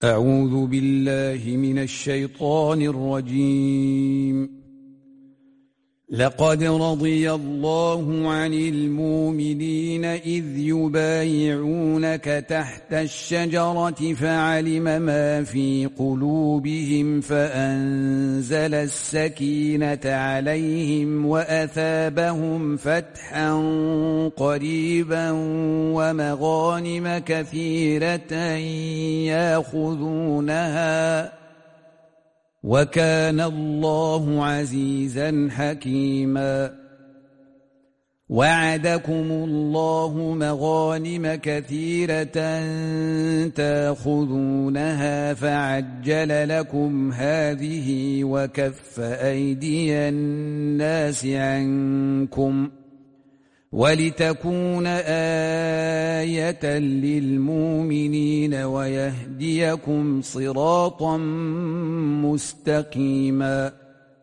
أعوذ بالله من الشيطان الرجيم. لقد رضي الله عن المؤمنين إذ يبايعونك تحت الشجرة فعلم ما في قلوبهم فأنزل السكينة عليهم وأثابهم فتحا قريبا ومغانم كثيرة يأخذونها وكان الله عزيزا حكيما. وعدكم الله مغانم كثيرة تأخذونها فعجل لكم هذه وكف أيدي الناس عنكم ولتكون آية للمؤمنين ويهديكم صراطا مستقيما.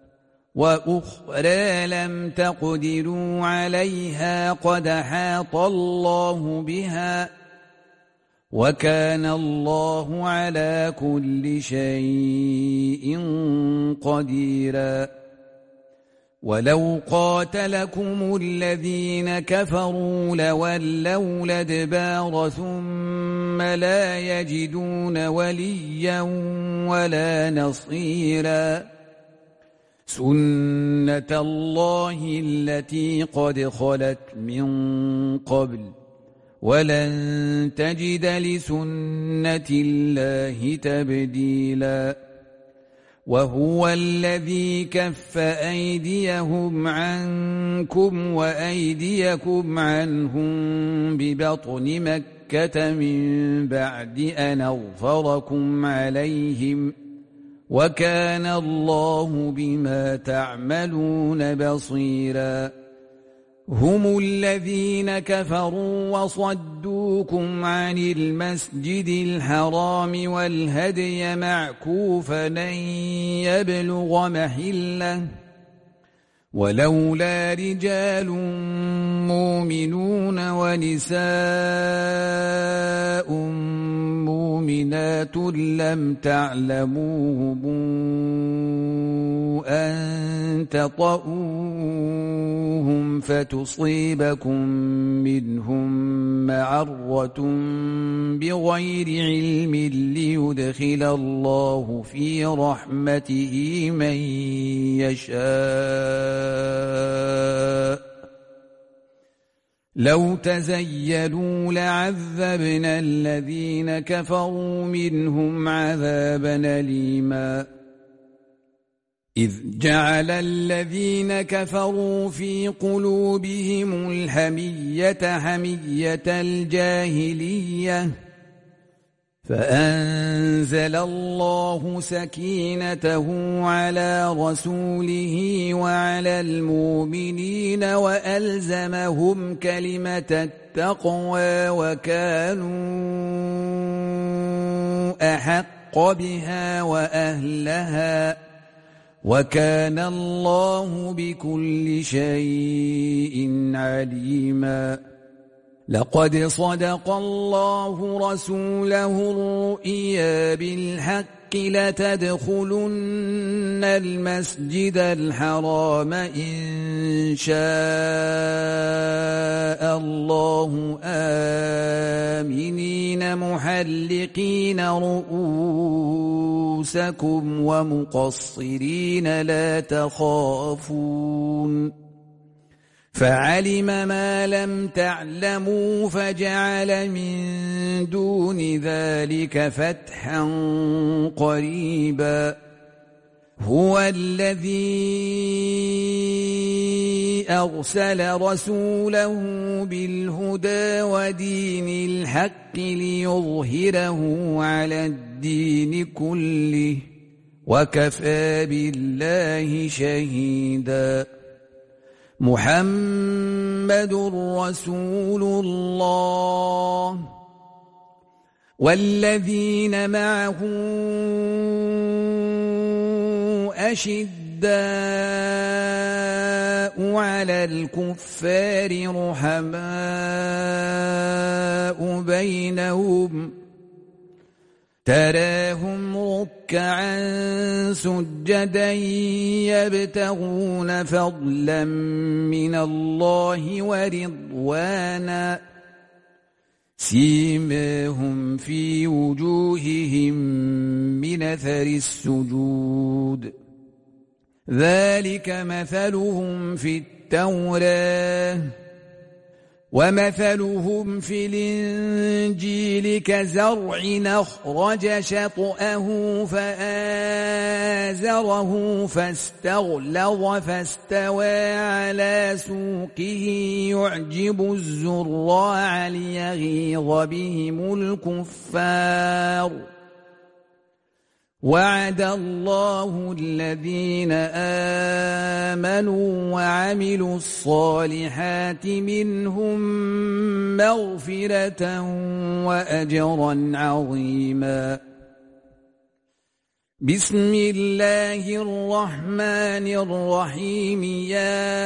وأخرى لم تقدروا عليها قد أحاط الله بها وكان الله على كل شيء قديرا. ولو قاتلكم الذين كفروا لولوا الأدبار ثم لا يجدون وليا ولا نصيرا. سنة الله التي قد خلت من قبل ولن تجد لسنة الله تبديلا. وهو الذي كف أيديهم عنكم وأيديكم عنهم ببطن مكة من بعد أن أظفركم عليهم وكان الله بما تعملون بصيرا. هم الذين كفروا وصدوكم عن المسجد الحرام والهدي معكوفا أن يبلغ محله ولولا رجال مؤمنون ونساء مؤمنات لم تعلموهم أن تطؤوهم فتصيبكم منهم معرة بغير علم ليدخل الله في رحمته من يشاء. لو تزيلوا لعذبنا الذين كفروا منهم عذابا أليما. إذ جعل الذين كفروا في قلوبهم الحمية حمية الجاهلية فأنزل الله سكينته على رسوله وعلى المؤمنين وألزمهم كلمة التقوى وكانوا أحق بها وأهلها وكان الله بكل شيء عليما. لقد صدق الله رسوله الرؤيا بالحق لتدخلن المسجد الحرام إن شاء الله آمنين محلقين رؤوسكم ومقصرين لا تخافون فعلم ما لم تعلموا فجعل من دون ذلك فتحا قريبا. هو الذي أرسل رسوله بالهدى ودين الحق ليظهره على الدين كله وكفى بالله شهيدا. محمد رسول الله والذين معه أشداء على الكفار رحماء بينهم تراهم ركعا سجدا يبتغون فضلا من الله ورضوانا سيماهم في وجوههم من أثر السجود ذلك مثلهم في التوراة ومثلهم في الإنجيل كزرع أخرج شطأه فآزره فاستغلظ فاستوى على سوقه يعجب الزراع ليغيظ بهم الكفار وعد الله الذين آمنوا وعملوا الصالحات منهم مغفرة وأجرا عظيما بسم الله الرحمن الرحيم يا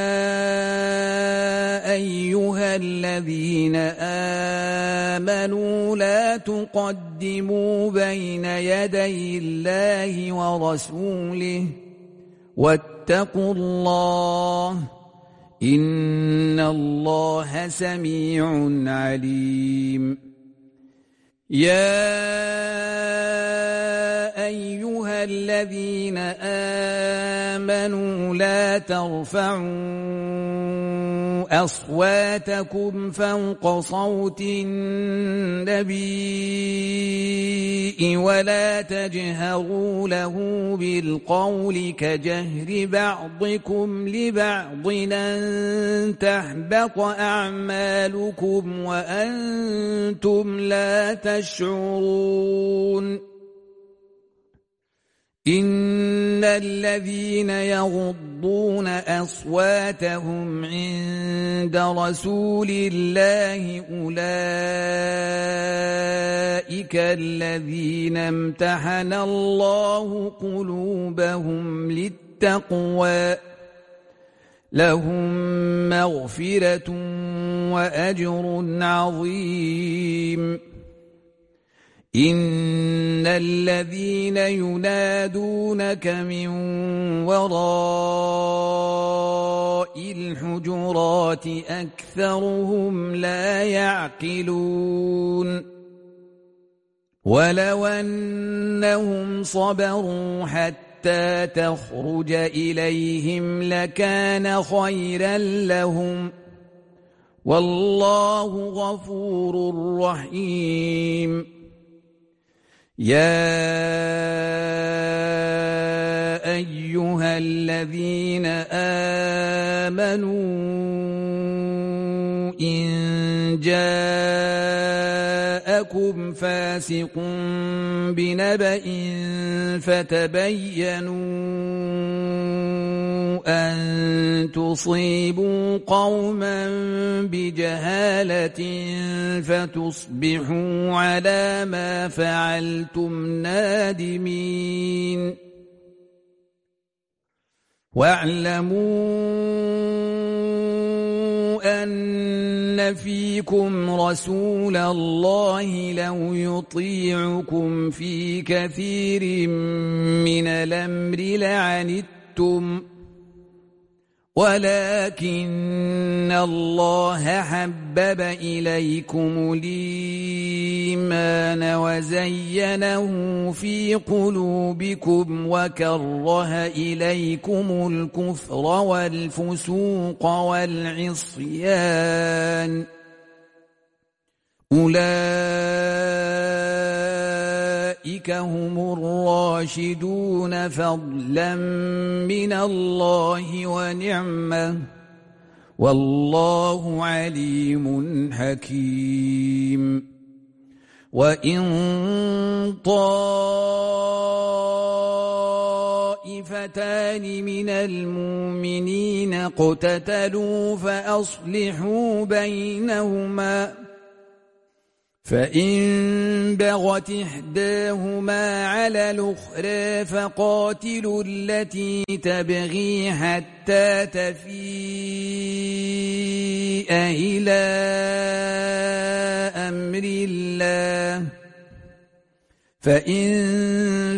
أيها الذين آمنوا لا تقدموا بين يدي الله ورسوله واتقوا الله إن الله سميع عليم يا أيها الذين آمنوا لا ترفعوا أصواتكم فوق صوت النبي ولا تجهروا له بالقول كجهر بعضكم لبعض أن تحبط أعمالكم وأنتم لا تشعرون إن الذين يغضون أصواتهم عند رسول الله أولئك الذين امتحن الله قلوبهم للتقوى لهم مغفرة وأجر عظيم إن الذين ينادونك من وراء الحجرات أكثرهم لا يعقلون ولو أنهم صبروا حتى تخرج إليهم لكان خيرا لهم والله غفور رحيم يا أيها الذين آمنوا إن جاءكم فاسق بنبأ فتبينوا أن تصيبوا قوما بجهالة فتصبحوا على ما فعلتم نادمين واعلموا أن فيكم رسول الله لو يطيعكم في كثير من الأمر لعنتم ولكن الله حبب إليكم الإيمان وزينه في قلوبكم وكره إليكم الكفر والفسوق والعصيان أولئك هم الراشدون فضلا من الله ونعمة والله عليم حكيم وإن طائفتان من المؤمنين اقتتلوا فأصلحوا بينهما فإن بغت إحداهما على الأخرى فقاتلوا التي تبغي حتى تفيء إلى أمر الله فإن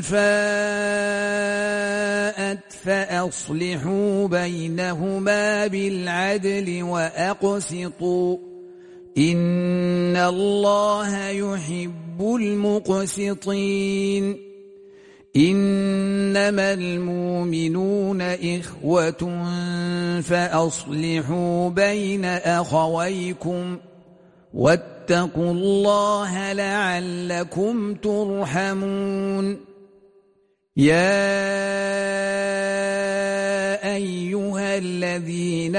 فاءت فأصلحوا بينهما بالعدل وأقسطوا إن الله يحب المقسطين إنما المؤمنون إخوة فأصلحوا بين أخويكم واتقوا الله لعلكم ترحمون يا أيها الذين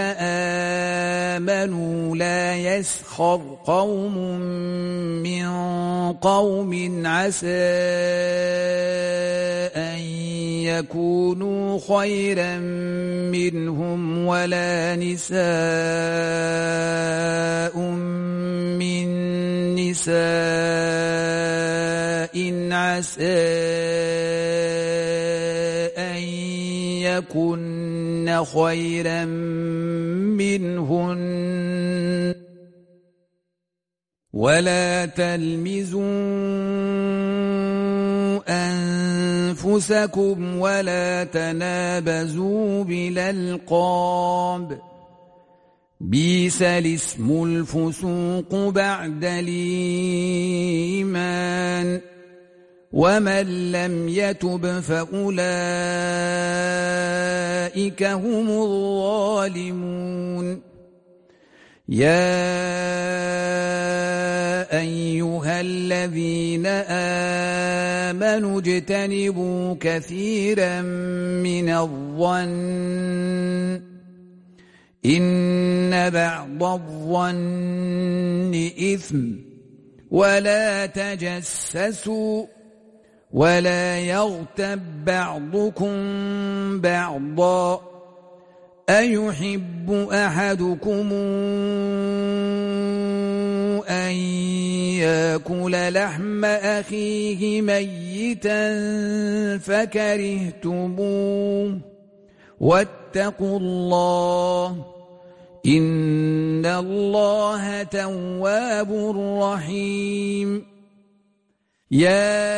آمنوا لا يسخر قوم من قوم عسى أن يكونوا خيرا منهم ولا نساء من نساء عسى أن يكن خيرا منهن ولا تلمزوا أنفسكم ولا تنابزوا بالألقاب بئس الاسم الفسوق بعد الإيمان ومن لم يتب فأولئك هم الظالمون يا أيها الذين آمنوا اجتنبوا كثيرا من الظن إن بعض الظن إثم ولا تجسسوا ولا يغتب بعضكم بعضا أيحب أحدكم أن يأكل لحم أخيه ميتا فكرهتموه واتقوا الله إن الله تواب رحيم يا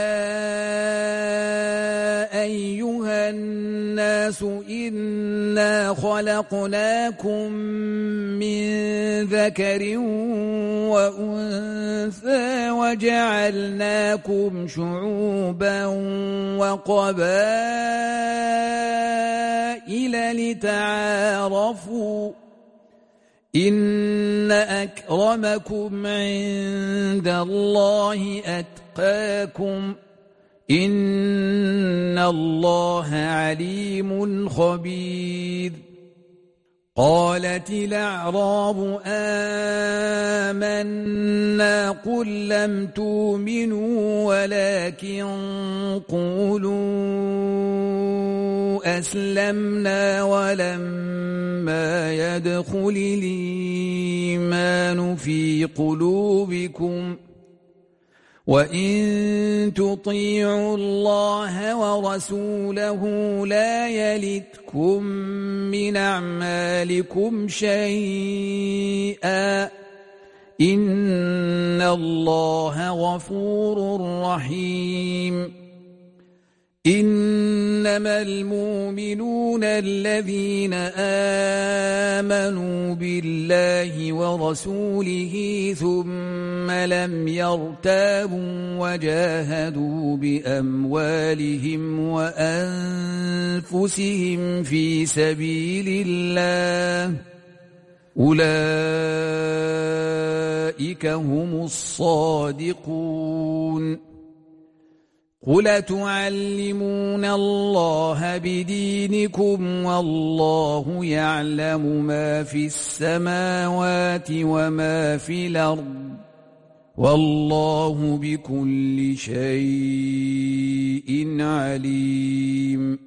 أيها الناس إنا خلقناكم من ذكر وأنثى وجعلناكم شعوبا وقبائل لتعارفوا إن أكرمكم عند الله أتقاكم إن الله عليم خبير قالت الأعراب آمنا قل لم تؤمنوا ولكن قولوا أسلمنا ولما يدخل الإيمان في قلوبكم وإن تطيعوا الله ورسوله لا يلتكم من أعمالكم شيئا إن الله غفور رحيم إنما المؤمنون الذين آمنوا بالله ورسوله ثم لم يرتابوا وجاهدوا بأموالهم وأنفسهم في سبيل الله أولئك هم الصادقون قل تعلمون الله بدينكم والله يعلم ما في السماوات وما في الأرض والله بكل شيء عليم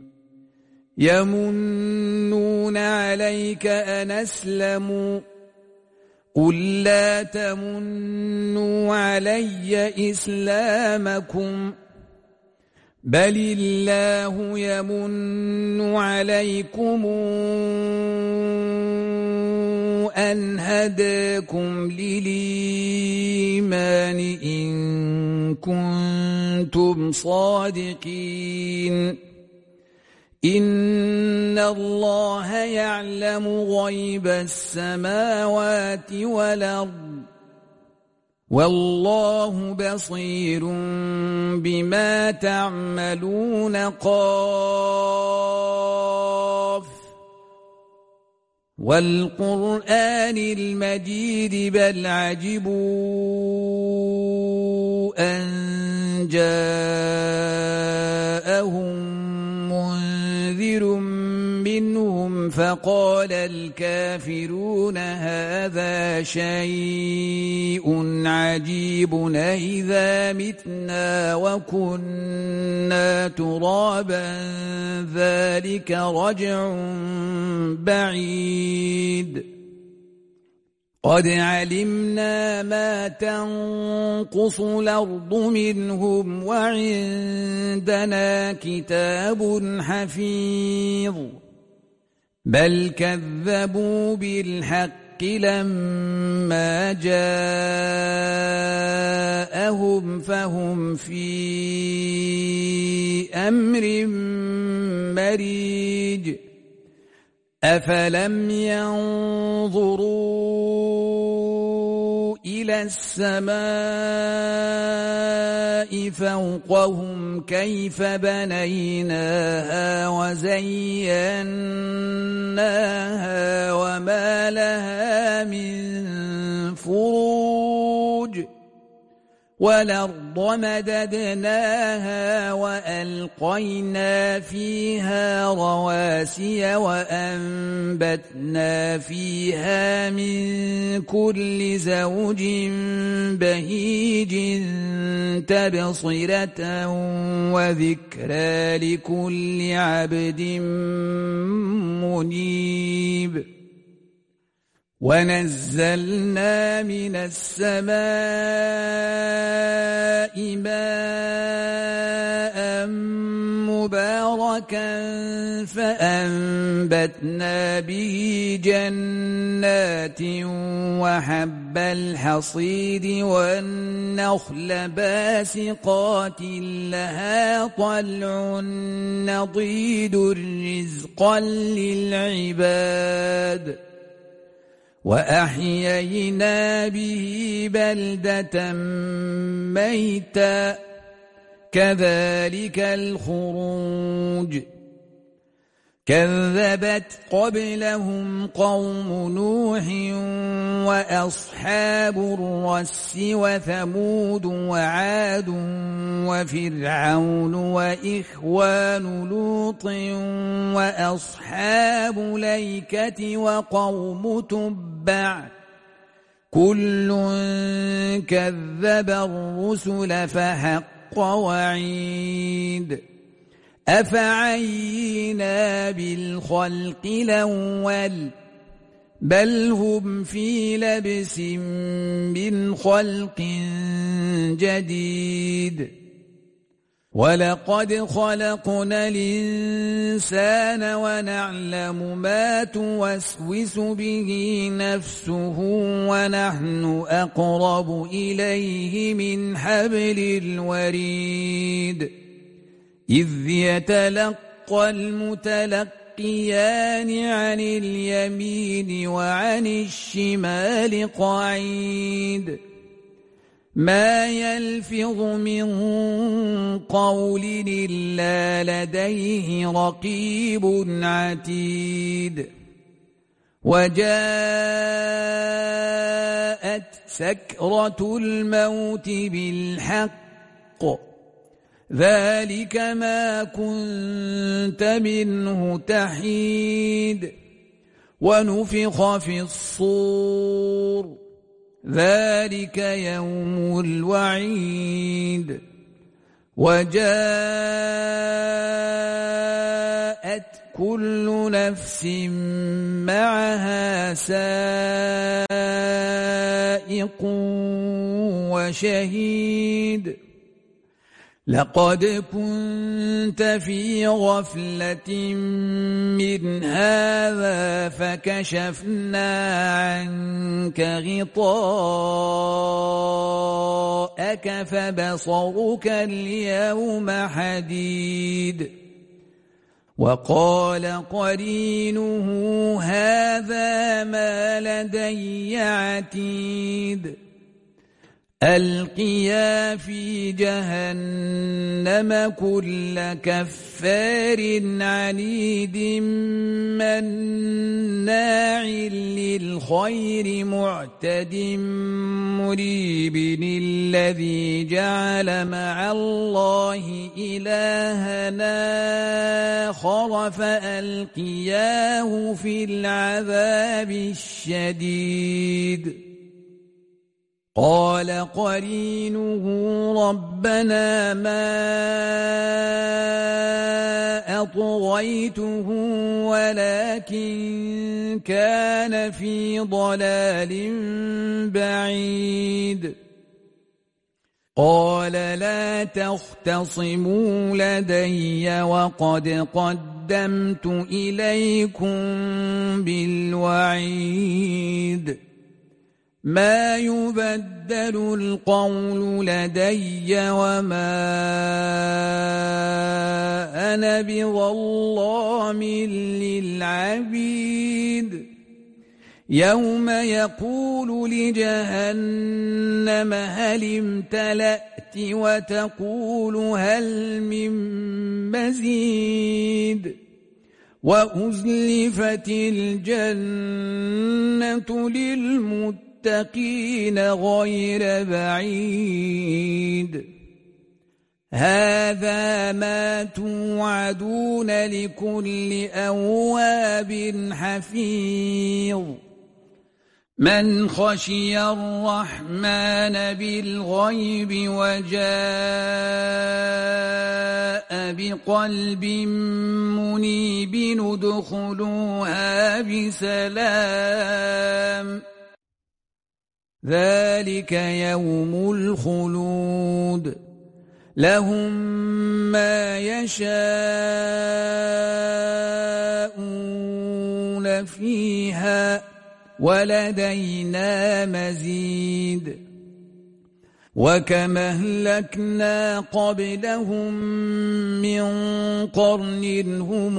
يمنون عليك أن أسلموا قل لا تمنوا علي إسلامكم بل الله يمن عليكم أن هداكم للإيمان إن كنتم صادقين إن الله يعلم غيب السماوات والأرض والله بصير بما تعملون قاف والقرآن المجيد بل عجبوا أن جاءهم منذر منهم فقال الكافرون هذا شيء عجيب أإذا متنا وكنا ترابا ذلك رجع بعيد قد علمنا ما تنقص الأرض منهم وعندنا كتاب حفيظ بل كذبوا بالحق لما جاءهم فهم في أمر مريج أفلم ينظروا إلى السماء فوقهم كيف بنيناها وزيناها وما لها من فروج والأرض مددناها وألقينا فيها رواسي وأنبتنا فيها من كل زوج بهيج تبصرة وذكرى لكل عبد منيب ونزلنا من السماء ماء مباركا فأنبتنا به جنات وحب الحصيد والنخل باسقات لها طلع نضيد رزقا للعباد وأحيينا به بلدة ميتا كذلك الخروج كذبت قبلهم قوم نوح وأصحاب الرس وثمود وعاد وفرعون وإخوان لوط وأصحاب الأيكة وقوم تبع كل كذب الرسل فحق وعيد أفعينا بالخلق الأول بل هم في لبس من خلق جديد ولقد خلقنا الإنسان ونعلم ما توسوس به نفسه ونحن أقرب إليه من حبل الوريد إذ يتلقى المتلقيان عن اليمين وعن الشمال قعيد ما يلفظ من قول إلا لديه رقيب عتيد وجاءت سكرة الموت بالحق ذلك ما كنت منه تحيد ونفخ في الصور ذلك يوم الوعيد وجاءت كل نفس معها سائق وشهيد لقد كنت في غفلة من هذا فكشفنا عنك غطاءك فبصرك اليوم حديد وقال قرينه هذا ما لدي عتيد ألقيا في جهنم كل كفار عنيد مناع للخير معتد مريب الذي جعل مع الله إلهنا آخر فألقياه في العذاب الشديد قال قرينه ربنا ما أطغيته ولكن كان في ضلال بعيد قال لا تختصموا لدي وقد قدمت إليكم بالوعيد ما يبدل القول لدي وما أنا بظلام للعبيد يوم يقول لجهنم هل امتلأت وتقول هل من مزيد وأزلفت الجنة للمتقين غير بعيد هذا ما توعدون لكل أواب حفيظ من خشي الرحمن بالغيب وجاء بقلب منيب ادخلوها بسلام ذلك يوم الخلود لهم ما يشاءون فيها ولدينا مزيد وكم أهلكنا قبلهم من قرن هم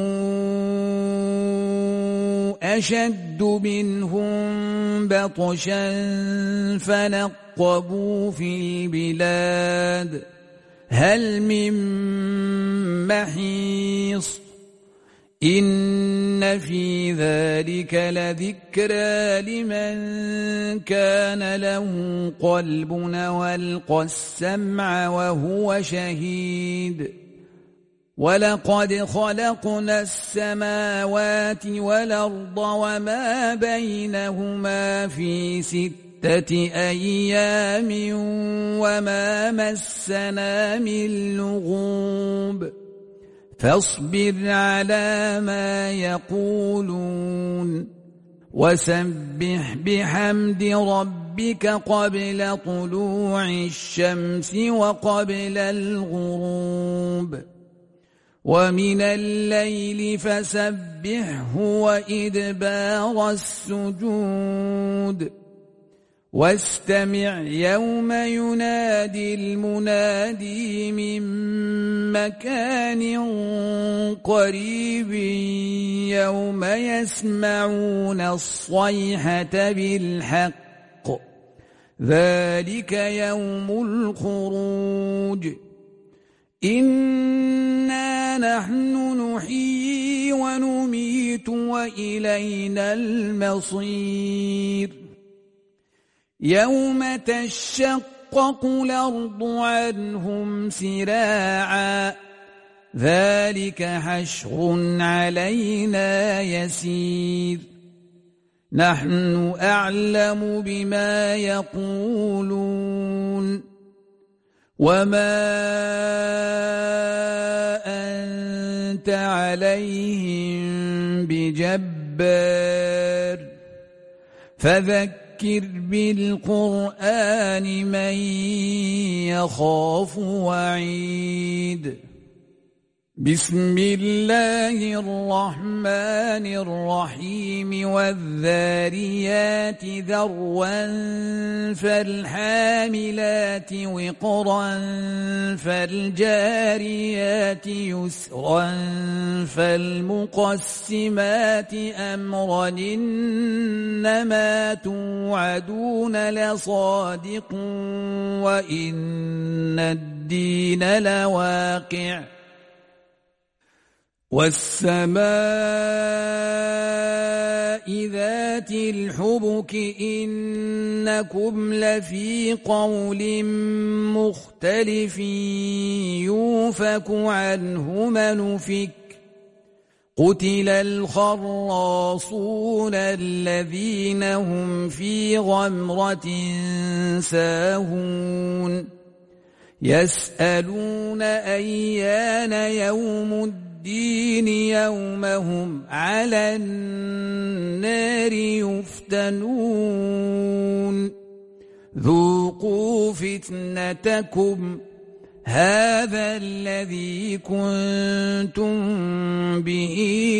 أشد منهم بطشا فنقبوا في البلاد هل من محيص إن في ذلك لذكرى لمن كان له قلب والقى السمع وهو شهيد ولقد خلقنا السماوات والأرض وما بينهما في 6 أيام وما مسنا من لغوب فاصبر على ما يقولون وسبح بحمد ربك قبل طلوع الشمس وقبل الغروب ومن الليل فسبحه وإدبار السجود واستمع يوم ينادي المنادي من مكان قريب يوم يسمعون الصيحة بالحق ذلك يوم الخروج إنا نحن نحيي ونميت وإلينا المصير يوم تشقق الأرض عنهم سراعا ذلك حشر علينا يسير نحن أعلم بما يقولون وما أنت عليهم بجبار فذكر فذكر بالقرآن من يخاف وعيد. بسم الله الرحمن الرحيم والذاريات ذروا فالحاملات وقرا فالجاريات يسرا فالمقسمات أمرا إنما توعدون لصادق وإن الدين لواقع. والسماء ذات الحبك إنكم لفي قول مختلف يوفك عنه من أفك. قتل الخراصون الذين هم في غمرة ساهون يسألون أيان يوم الدين يوم هم على النار يفتنون. ذوقوا فتنتكم هذا الذي كنتم به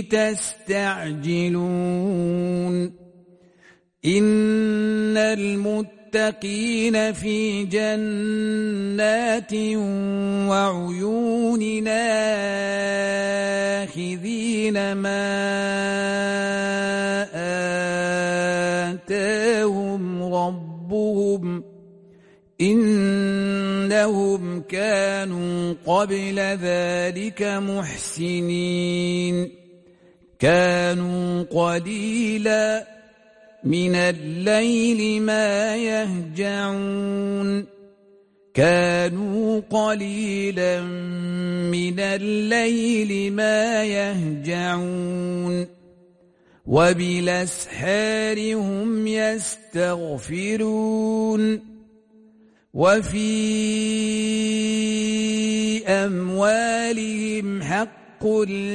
تستعجلون. إن المتقين في جنات وعيون آخذين ما آتاهم ربهم إنهم كانوا قبل ذلك محسنين. كانوا قليلا من الليل ما يهجعون. كانوا قليلا من الليل ما يهجعون وبالأسحار هم يستغفرون. وفي أموالهم حق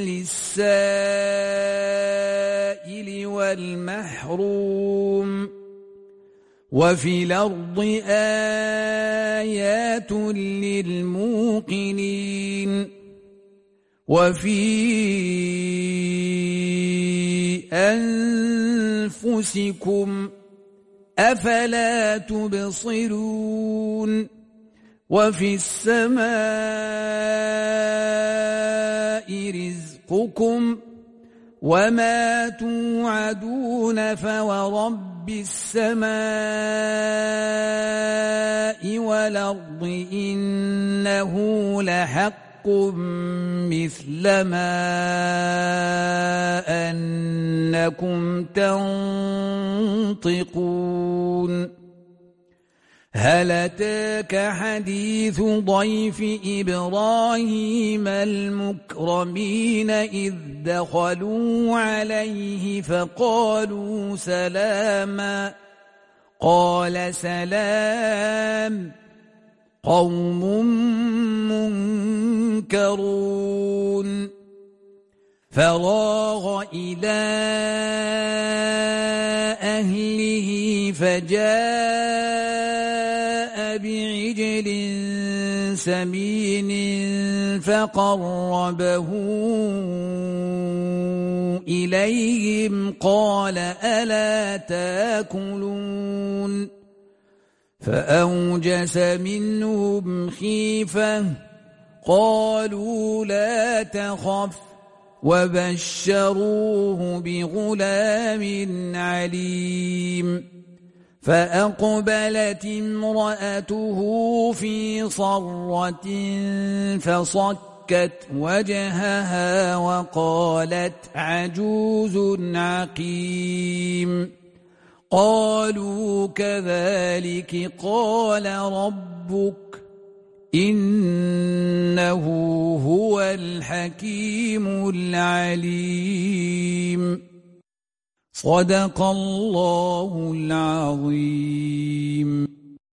للسائل والمحروم. وفي الأرض آيات للموقنين. وفي أنفسكم أفلا تبصرون. وفي السماء رزقكم وما توعدون فورب السماء والأرض إنه لحق مثل ما أنكم تنطقون. هل أتاك حديث ضيف إبراهيم المكرمين إذ دخلوا عليه فقالوا سلاما قال سلام قوم منكرون. فراغ إلى أهله فجاء بعجل سمين فقربه إليهم قال ألا تاكلون. فأوجس منهم خيفة قالوا لا تخف وبشروه بغلام عليم. فأقبلت امرأته في صرة فصكت وجهها وقالت عجوز عقيم. قالوا كذلك قال ربك إنه هو الحكيم العليم. صدق الله العظيم.